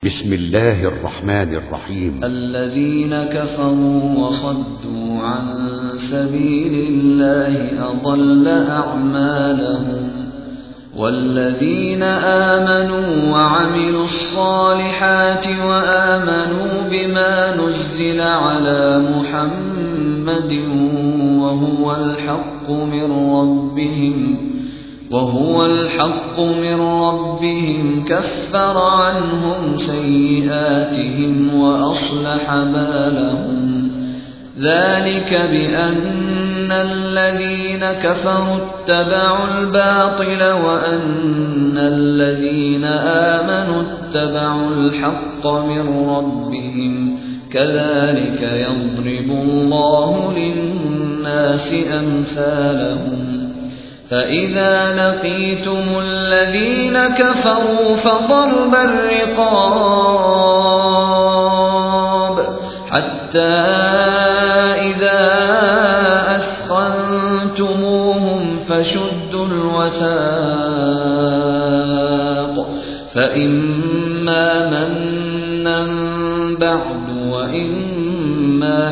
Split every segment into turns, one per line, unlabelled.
بسم الله الرحمن الرحيم.
الذين كفروا وصدوا عن سبيل الله أضل أعمالهم، والذين آمنوا وعملوا الصالحات وآمنوا بما نزل على محمد وهو الحق من ربهم كفر عنهم سيئاتهم وأصلح بالهم. ذلك بأن الذين كفروا اتبعوا الباطل وأن الذين آمنوا اتبعوا الحق من ربهم، كذلك يضرب الله للناس أمثالهم. فإذا لقيتم الذين كفروا فضرب الرقاب حتى إذا أثخنتموهم فشدوا الوثاق، فإما منا بعد وإما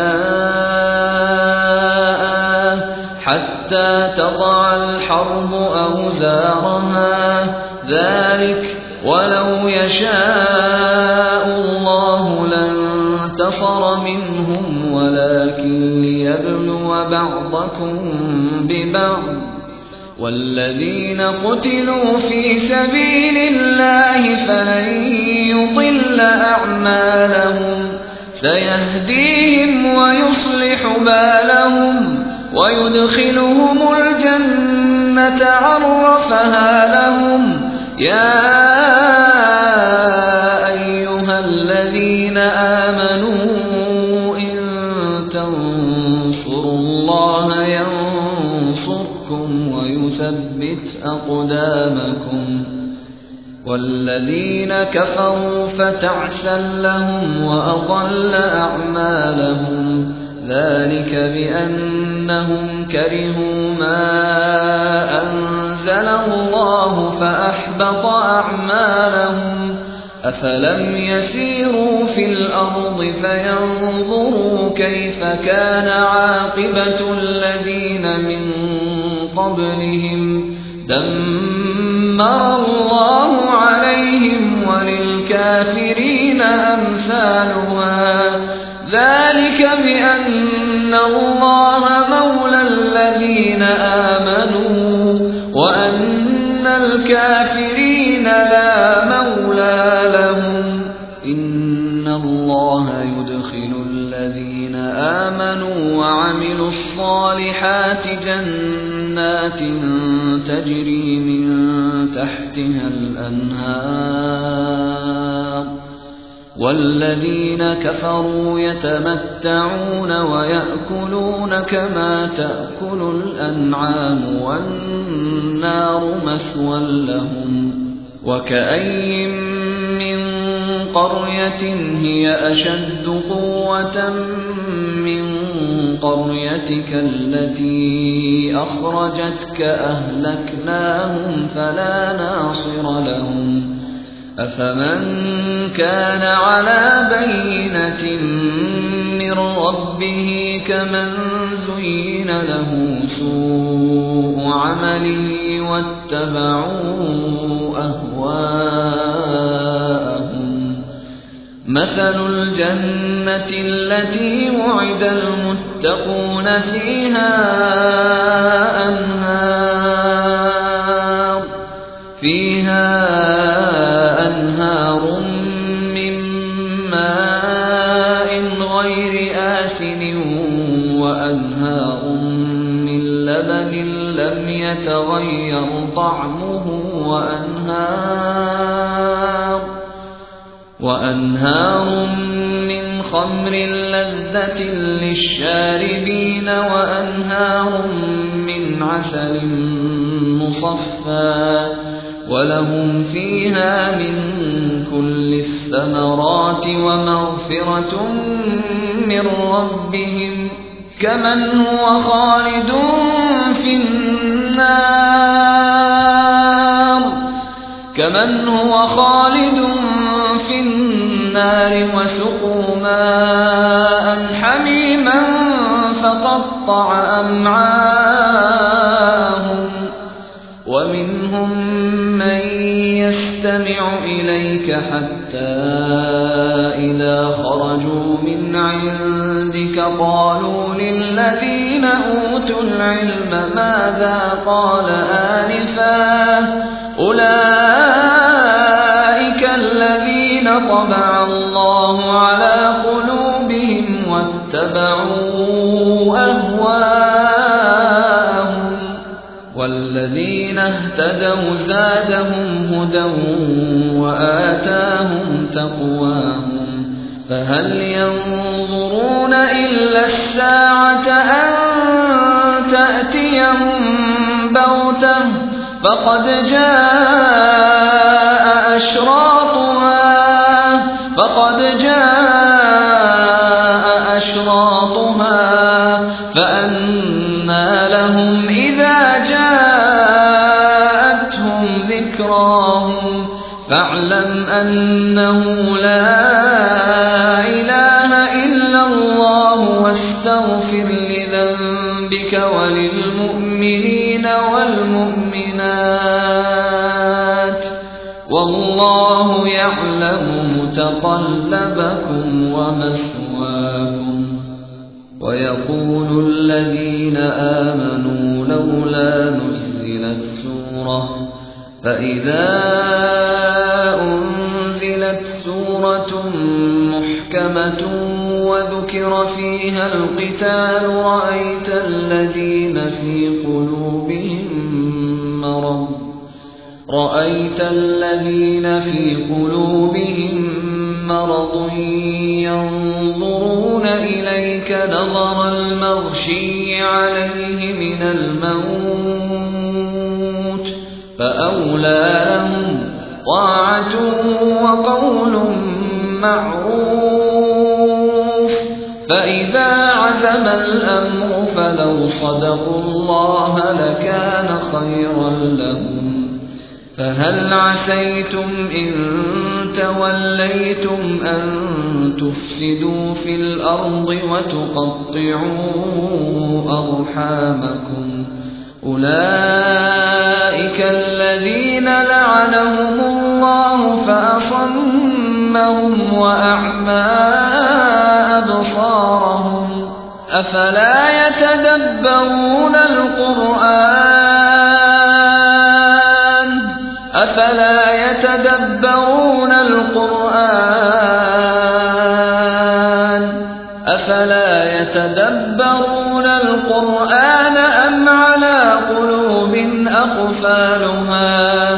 فداء حتى تضع الحرب أوزارها. ذلك ولو يشاء الله لانتصر منهم ولكن ليبلو بعضكم ببعض. والذين قتلوا في سبيل الله فلن يضل أعمالهم، سيهديهم ويصلح بالهم ويدخلهم الجنة عرفها لهم. يا أيها الذين آمنوا إن تنصروا الله ينصركم ويثبت أقدامكم. والذين كفروا فتعسا لهم وأضل أعمالهم. ذلك بأنهم كرهوا ما أنزل الله فأحبط أعمالهم. أفلم يسيروا في الأرض فينظروا كيف كان عاقبة الذين من قبلهم، دمر الله عليهم وللكافرين أمثالها. ذلك بأن الله مولى الذين آمنوا وأن الكافرين لا مولى لهم. إن الله يدخل الذين آمنوا وعملوا الصالحات جنات تجري من تحتها الأنهار، والذين كفروا يتمتعون ويأكلون كما تأكل الأنعام والنار مثوى لهم. وكأين من قرية هي أشد قوة من قريتك التي أخرجتك أهلكناهم فلا ناصر لهم. أفمن كان على بينة من ربه كمن زين له سوء عمله واتبعوا أهواءهم. مثل الجنة التي وعد المتقون فيها أنهار من ماء غير آسن وأنهار من لبن لم يتغير طعمه وأنهار من خمر لذة للشاربين وأنهار من عسل مصفى ولهم فيها من كل الثمرات ومغفرة من ربهم كمن هو خالد في النار النار وسقوا ماء حميما فقطع أمعاءهم ومنهم من يستمع إليك حتى إذا خرجوا من عندك قالوا للذين أوتوا العلم ماذا قال آنفا أولئك الذين طبع الله على قلوبهم واتبعوا أهواءهم والذين اهتدوا زادهم هدى وآتاهم تقواهم فهل ينظرون إلا الساعة أن تأتيهم بغتة فقد جاء أشراطها فأنى لهم إذا جاءتهم ذكراهم فاعلم أنه لا إله إلا الله واستغفر لذنبك وللمؤمنين والمؤمنات والله يعلم متقلبكم ومثواكم ويقول الذين آمنوا لولا نزلت سورة فإذا أنزلت سورة محكمة وذكر فيها القتال رأيت الذين في قلوبهم مرض ينظرون إليك نظر المغشي عليه من الموت فأولى لهم طاعة وقول معروف فإذا عزم الأمر فلو صدقوا الله لكان خيرا لهم فهل عسيتم إن توليتم أن تفسدوا في الأرض وتقطعوا أرحامكم أولئك الذين لعنهم الله فأصمهم وأعمى أبصارهم أفلا يتدبرون القرآن أم على قلوب أقفالها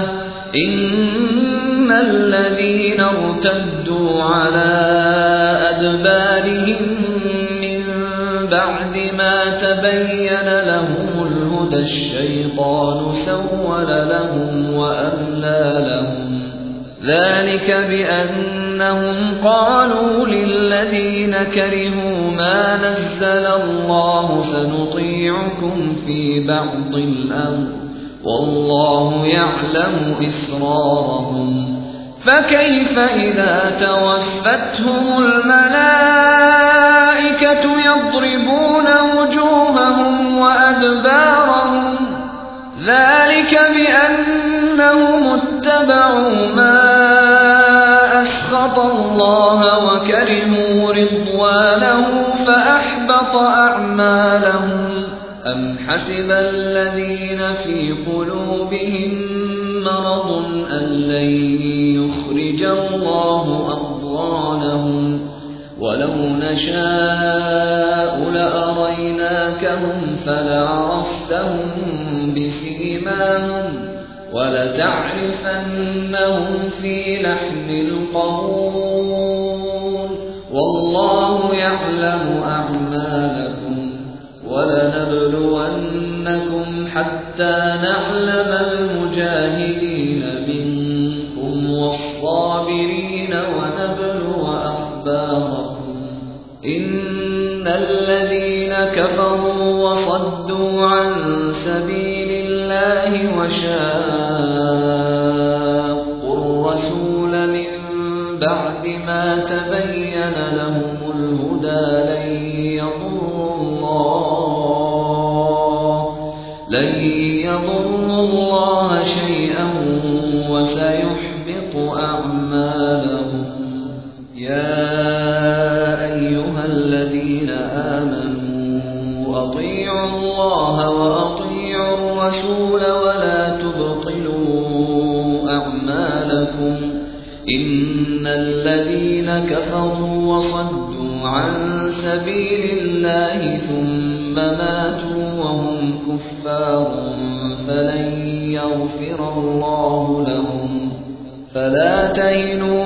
إن الذين ارتدوا على أدبارهم من بعد ما تبين لهم الهدى الشيطان سول لهم وأملى لهم ذلك بأنهم قالوا للذين كرهوا ما نزل الله سنطيعكم في بعض الأمر والله يعلم إسرارهم فكيف إذا توفتهم الملائكة يضربون وجوههم وأدبارهم ذلك بأنهم اتبعوا ما أسخط الله وكرهوا رضوانه فأحبط أعمالهم أم حسب الذين في قلوبهم مرض أن لن يخرج الله أضغانهم ولو نشاء لأريناكهم فلعرفتهم بسيماهم ولتعرفنهم في لحن القول والله يعلم أعمالكم ولنبلونكم حتى نعلم المجاهدين منكم والصابرين ونبلو أخباركم إن الذين كفروا وصدوا عن سبيل الله وشاقوا الرسول من بعد بعد ما تبين لهم الهدى لن يضروا الله شيئا وسيحبط أعمالهم. يا أيها الذين آمنوا أطيعوا الله وأطيعوا الرسول ولا تبطلوا أعمالكم. إن الذين كفروا وصدوا عن سبيل الله ثم ماتوا وهم كفار فلن يغفر الله لهم. فلا تهنوا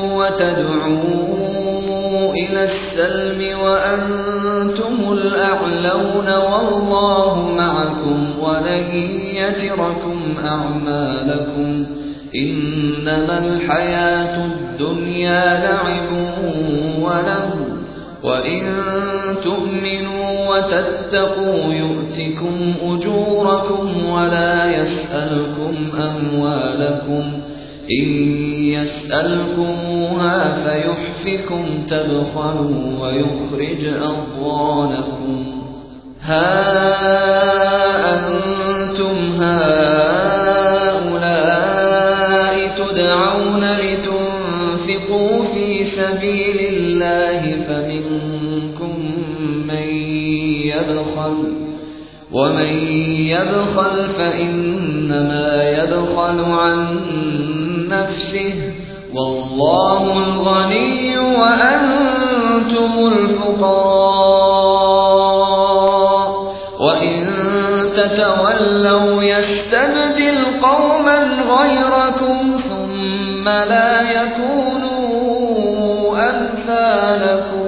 وتدعوا إلى السلم وأنتم الأعلون والله معكم ولن يتركم أعمالكم. إنما الحياة الدنيا لعب ولهو وإن تؤمنوا وتتقوا يؤتكم أجوركم ولا يسألكم أموالكم. إن يسألكموها فيحفكم تبخلوا ويخرج أضغانكم. ها أنتم هؤلاء تدعون لتنفقوا في سبيل الله فمنكم من يبخل ومن يبخل فإنما يبخل عن نفسه والله الغني وأنتم الفقراء. وإن تتولوا يستبدل قوما غيركم ثم لا يكونوا أمثالكم.